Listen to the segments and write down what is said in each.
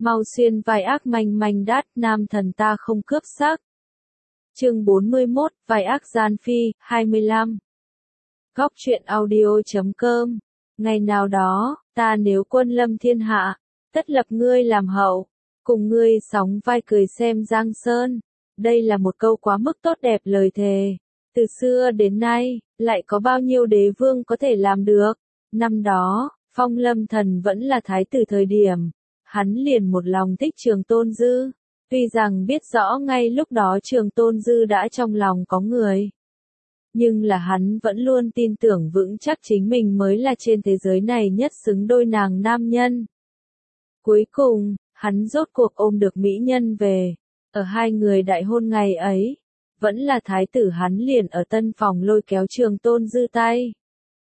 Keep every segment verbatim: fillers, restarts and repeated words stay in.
mau xuyên vai ác manh manh đát, nam thần ta không cướp sắc. Chương bốn mươi mốt, vai ác gian phi, hai mươi lăm. Góc truyện audio chấm com. Ngày nào đó, ta nếu quân lâm thiên hạ, tất lập ngươi làm hậu, cùng ngươi sóng vai cười xem giang sơn. Đây là một câu quá mức tốt đẹp lời thề. Từ xưa đến nay, lại có bao nhiêu đế vương có thể làm được. Năm đó, Phong Lâm Thần vẫn là thái tử thời điểm, hắn liền một lòng thích Trường Tôn Dư. Tuy rằng biết rõ ngay lúc đó Trường Tôn Dư đã trong lòng có người, nhưng là hắn vẫn luôn tin tưởng vững chắc chính mình mới là trên thế giới này nhất xứng đôi nàng nam nhân. Cuối cùng, hắn rốt cuộc ôm được mỹ nhân về. Ở hai người đại hôn ngày ấy, vẫn là thái tử hắn liền ở tân phòng lôi kéo Trường Tôn Dư tay.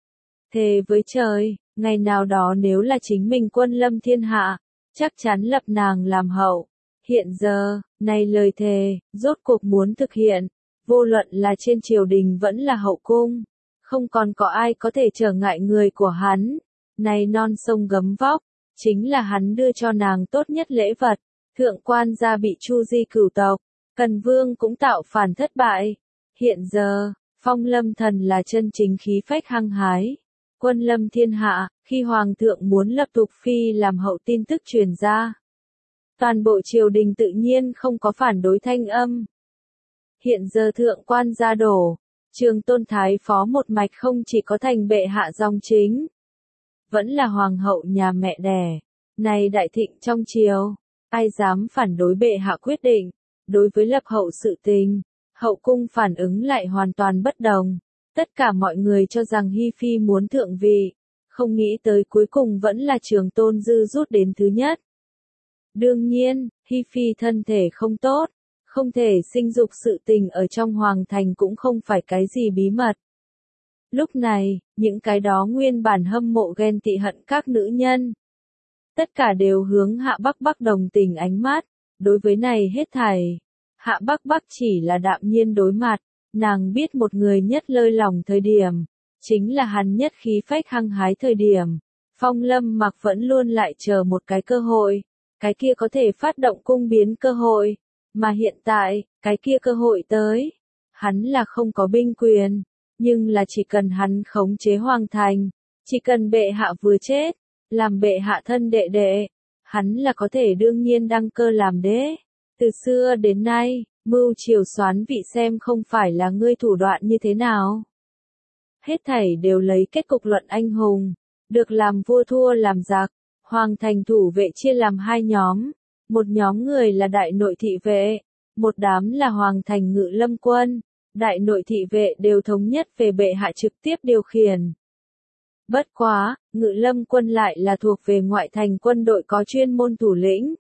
Thề với trời, ngày nào đó nếu là chính mình quân lâm thiên hạ, chắc chắn lập nàng làm hậu. Hiện giờ, này lời thề, rốt cuộc muốn thực hiện, vô luận là trên triều đình vẫn là hậu cung, không còn có ai có thể trở ngại người của hắn. Này non sông gấm vóc, chính là hắn đưa cho nàng tốt nhất lễ vật. Thượng quan gia bị chu di cửu tộc, Cần Vương cũng tạo phản thất bại. Hiện giờ, Phong Lâm Thần là chân chính khí phách hăng hái. Quân lâm thiên hạ, khi Hoàng thượng muốn lập Tục Phi làm hậu tin tức truyền ra. Toàn bộ triều đình tự nhiên không có phản đối thanh âm. Hiện giờ thượng quan gia đổ, Trường Tôn Thái Phó một mạch không chỉ có thành bệ hạ dòng chính, vẫn là hoàng hậu nhà mẹ đẻ. Này đại thịnh trong triều, ai dám phản đối bệ hạ quyết định. Đối với lập hậu sự tình, hậu cung phản ứng lại hoàn toàn bất đồng. Tất cả mọi người cho rằng Hi Phi muốn thượng vị, không nghĩ tới cuối cùng vẫn là Trường Tôn Dư rút đến thứ nhất. Đương nhiên, Hi Phi thân thể không tốt, không thể sinh dục sự tình ở trong hoàng thành cũng không phải cái gì bí mật. Lúc này, những cái đó nguyên bản hâm mộ ghen tị hận các nữ nhân, tất cả đều hướng Hạ Bắc Bắc đồng tình ánh mắt. Đối với này hết thảy, Hạ Bắc Bắc chỉ là đạm nhiên đối mặt. Nàng biết một người nhất lơi lòng thời điểm, chính là hắn nhất khí phách hăng hái thời điểm. Phong Lâm Mặc vẫn luôn lại chờ một cái cơ hội, cái kia có thể phát động cung biến cơ hội. Mà hiện tại, cái kia cơ hội tới, hắn là không có binh quyền, nhưng là chỉ cần hắn khống chế hoàng thành, chỉ cần bệ hạ vừa chết, làm bệ hạ thân đệ đệ, hắn là có thể đương nhiên đăng cơ làm đế. Từ xưa đến nay, mưu triều soán vị xem không phải là ngươi thủ đoạn như thế nào. Hết thảy đều lấy kết cục luận anh hùng, được làm vua thua làm giặc. Hoàng thành thủ vệ chia làm hai nhóm, một nhóm người là đại nội thị vệ, một đám là hoàng thành ngự lâm quân. Đại nội thị vệ đều thống nhất về bệ hạ trực tiếp điều khiển. Bất quá, ngự lâm quân lại là thuộc về ngoại thành quân đội có chuyên môn thủ lĩnh.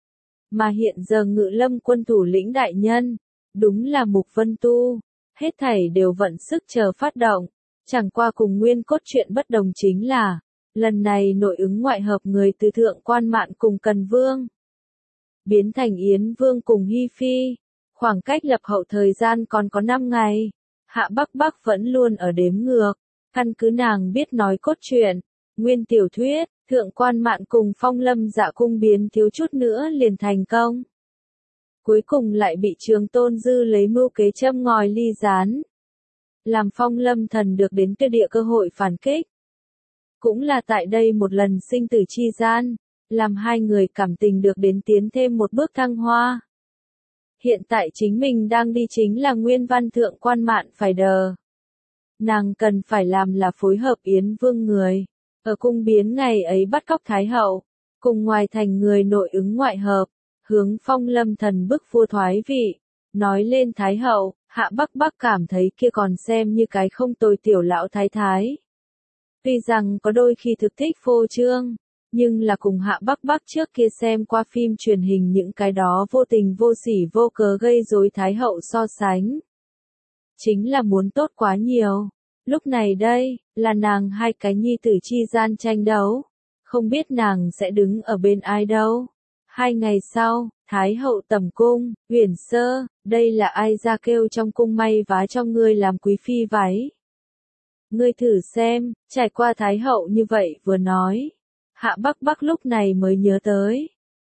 Mà hiện giờ ngự lâm quân thủ lĩnh đại nhân, đúng là Mục Vân Tu, hết thảy đều vận sức chờ phát động. Chẳng qua cùng nguyên cốt truyện bất đồng chính là, lần này nội ứng ngoại hợp người từ Thượng Quan Mạn cùng Cần Vương, biến thành Yến Vương cùng Hi Phi. Khoảng cách lập hậu thời gian còn có năm ngày, Hạ Bắc Bắc vẫn luôn ở đếm ngược. Căn cứ nàng biết nói cốt truyện, nguyên tiểu thuyết, Thượng Quan Mạn cùng Phong Lâm Dạ cung biến thiếu chút nữa liền thành công. Cuối cùng lại bị Trường Tôn Dư lấy mưu kế châm ngòi ly gián, làm Phong Lâm Thần được đến tuyệt địa cơ hội phản kích. Cũng là tại đây một lần sinh tử chi gian, làm hai người cảm tình được đến tiến thêm một bước thăng hoa. Hiện tại chính mình đang đi chính là nguyên văn Thượng Quan Mạn phải đờ. Nàng cần phải làm là phối hợp Yến Vương người, ở cung biến ngày ấy bắt cóc Thái Hậu, cùng ngoài thành người nội ứng ngoại hợp, hướng Phong Lâm Thần bức vua thoái vị. Nói lên Thái Hậu, Hạ Bắc Bắc cảm thấy kia còn xem như cái không tồi tiểu lão thái thái. Tuy rằng có đôi khi thực thích phô trương, nhưng là cùng Hạ Bắc Bắc trước kia xem qua phim truyền hình những cái đó vô tình vô sỉ vô cớ gây rối Thái Hậu so sánh, chính là muốn tốt quá nhiều. Lúc này đây, là nàng hai cái nhi tử chi gian tranh đấu, không biết nàng sẽ đứng ở bên ai đâu. Hai ngày sau, Thái Hậu tẩm cung, Uyển Sơ, đây là ai ra kêu trong cung may vá cho ngươi làm quý phi váy. Ngươi thử xem, trải qua Thái Hậu như vậy vừa nói, Hạ Bắc Bắc lúc này mới nhớ tới,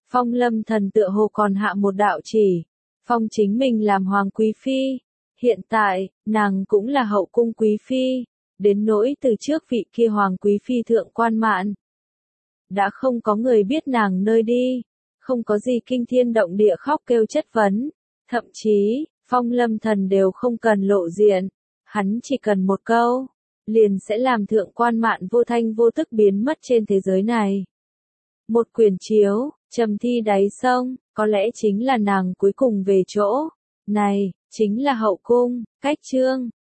Phong Lâm Thần tựa hồ còn hạ một đạo chỉ, phong chính mình làm hoàng quý phi. Hiện tại, nàng cũng là hậu cung quý phi, đến nỗi từ trước vị kia hoàng quý phi thượng quan mạn. Đã không có người biết nàng nơi đi, không có gì kinh thiên động địa khóc kêu chất vấn, thậm chí, Phong Lâm Thần đều không cần lộ diện, hắn chỉ cần một câu, liền sẽ làm thượng quan mạn vô thanh vô tức biến mất trên thế giới này. Một quyển chiếu, trầm thi đáy sông, có lẽ chính là nàng cuối cùng về chỗ. Này, chính là hậu cung, cách chương.